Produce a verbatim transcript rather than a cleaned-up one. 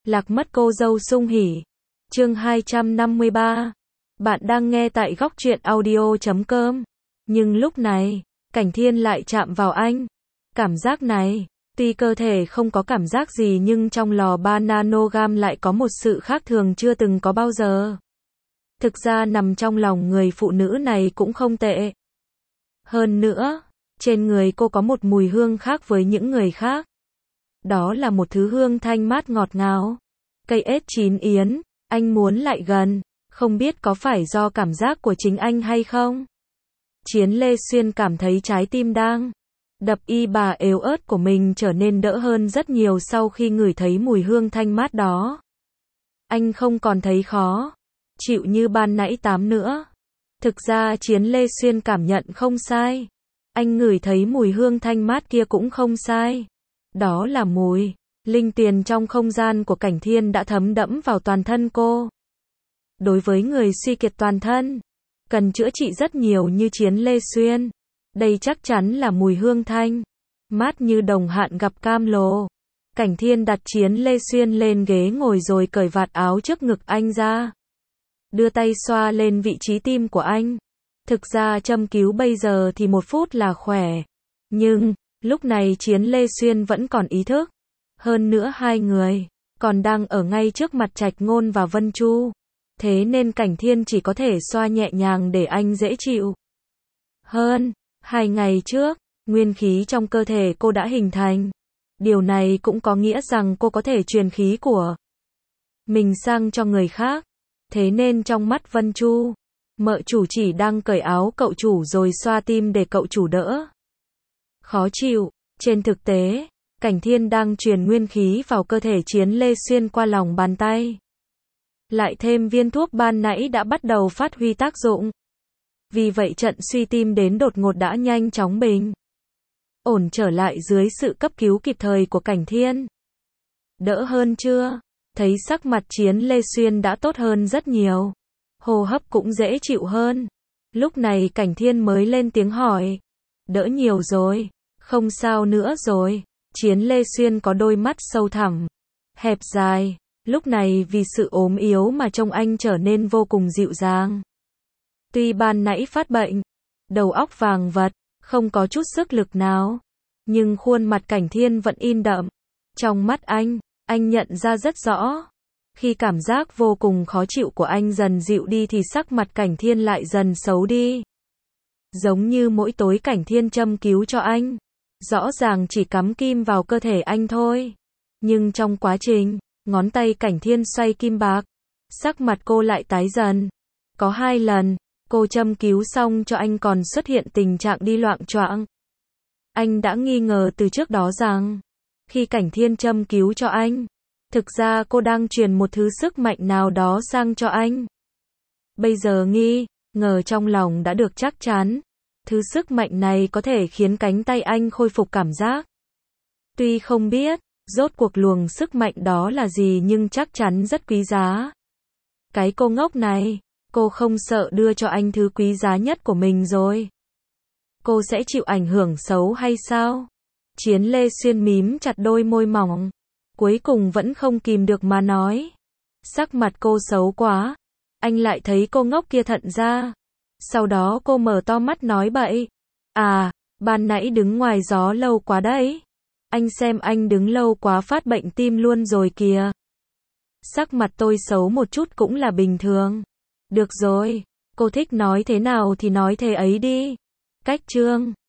Lạc mất cô dâu sung hỉ. Chương hai trăm năm mươi ba. Bạn đang nghe tại góc truyện audio chấm com. Nhưng lúc này, Cảnh Thiên lại chạm vào anh. Cảm giác này, tuy cơ thể không có cảm giác gì nhưng trong lò ba nanogam lại có một sự khác thường chưa từng có bao giờ. Thực ra nằm trong lòng người phụ nữ này cũng không tệ. Hơn nữa, trên người cô có một mùi hương khác với những người khác. Đó là một thứ hương thanh mát ngọt ngào. Cây ết chín yến, anh muốn lại gần, không biết có phải do cảm giác của chính anh hay không? Chiến Lê Xuyên cảm thấy trái tim đang đập y bà yếu ớt của mình trở nên đỡ hơn rất nhiều sau khi ngửi thấy mùi hương thanh mát đó. Anh không còn thấy khó chịu như ban nãy tám nữa. Thực ra Chiến Lê Xuyên cảm nhận không sai. Anh ngửi thấy mùi hương thanh mát kia cũng không sai. Đó là mùi linh tiền trong không gian của Cảnh Thiên đã thấm đẫm vào toàn thân cô. Đối với người suy kiệt toàn thân, cần chữa trị rất nhiều như Chiến Lê Xuyên, đây chắc chắn là mùi hương thanh mát như đồng hạn gặp cam lồ. Cảnh Thiên đặt Chiến Lê Xuyên lên ghế ngồi rồi cởi vạt áo trước ngực anh ra, đưa tay xoa lên vị trí tim của anh. Thực ra châm cứu bây giờ thì một phút là khỏe, nhưng lúc này Chiến Lê Xuyên vẫn còn ý thức. Hơn nữa hai người còn đang ở ngay trước mặt Trạch Ngôn và Vân Chu. Thế nên Cảnh Thiên chỉ có thể xoa nhẹ nhàng để anh dễ chịu hơn. Hai ngày trước, nguyên khí trong cơ thể cô đã hình thành. Điều này cũng có nghĩa rằng cô có thể truyền khí của mình sang cho người khác. Thế nên trong mắt Vân Chu, mợ chủ chỉ đang cởi áo cậu chủ rồi xoa tim để cậu chủ đỡ khó chịu. Trên thực tế, Cảnh Thiên đang truyền nguyên khí vào cơ thể Chiến Lê Xuyên qua lòng bàn tay. Lại thêm viên thuốc ban nãy đã bắt đầu phát huy tác dụng. Vì vậy trận suy tim đến đột ngột đã nhanh chóng bình ổn trở lại dưới sự cấp cứu kịp thời của Cảnh Thiên. Đỡ hơn chưa? Thấy sắc mặt Chiến Lê Xuyên đã tốt hơn rất nhiều. Hô hấp cũng dễ chịu hơn. Lúc này Cảnh Thiên mới lên tiếng hỏi. Đỡ nhiều rồi, không sao nữa rồi. Chiến Lê Xuyên có đôi mắt sâu thẳm, hẹp dài. Lúc này vì sự ốm yếu mà trông anh trở nên vô cùng dịu dàng. Tuy ban nãy phát bệnh, đầu óc vàng vặt, không có chút sức lực nào, nhưng khuôn mặt Cảnh Thiên vẫn in đậm. Trong mắt anh, anh nhận ra rất rõ. Khi cảm giác vô cùng khó chịu của anh dần dịu đi thì sắc mặt Cảnh Thiên lại dần xấu đi. Giống như mỗi tối Cảnh Thiên châm cứu cho anh, rõ ràng chỉ cắm kim vào cơ thể anh thôi. Nhưng trong quá trình, ngón tay Cảnh Thiên xoay kim bạc, sắc mặt cô lại tái dần. Có hai lần, cô châm cứu xong cho anh còn xuất hiện tình trạng đi loạng choạng. Anh đã nghi ngờ từ trước đó rằng, khi Cảnh Thiên châm cứu cho anh, thực ra cô đang truyền một thứ sức mạnh nào đó sang cho anh. Bây giờ nghi ngờ trong lòng đã được chắc chắn. Thứ sức mạnh này có thể khiến cánh tay anh khôi phục cảm giác. Tuy không biết rốt cuộc luồng sức mạnh đó là gì nhưng chắc chắn rất quý giá. Cái cô ngốc này, cô không sợ đưa cho anh thứ quý giá nhất của mình rồi. Cô sẽ chịu ảnh hưởng xấu hay sao? Chiến Lê Xuyên mím chặt đôi môi mỏng, cuối cùng vẫn không kìm được mà nói. Sắc mặt cô xấu quá. Anh lại thấy cô ngốc kia thận ra. Sau đó cô mở to mắt nói bậy. À, ban nãy đứng ngoài gió lâu quá đấy. Anh xem anh đứng lâu quá phát bệnh tim luôn rồi kìa. Sắc mặt tôi xấu một chút cũng là bình thường. Được rồi, cô thích nói thế nào thì nói thế ấy đi. Cách chương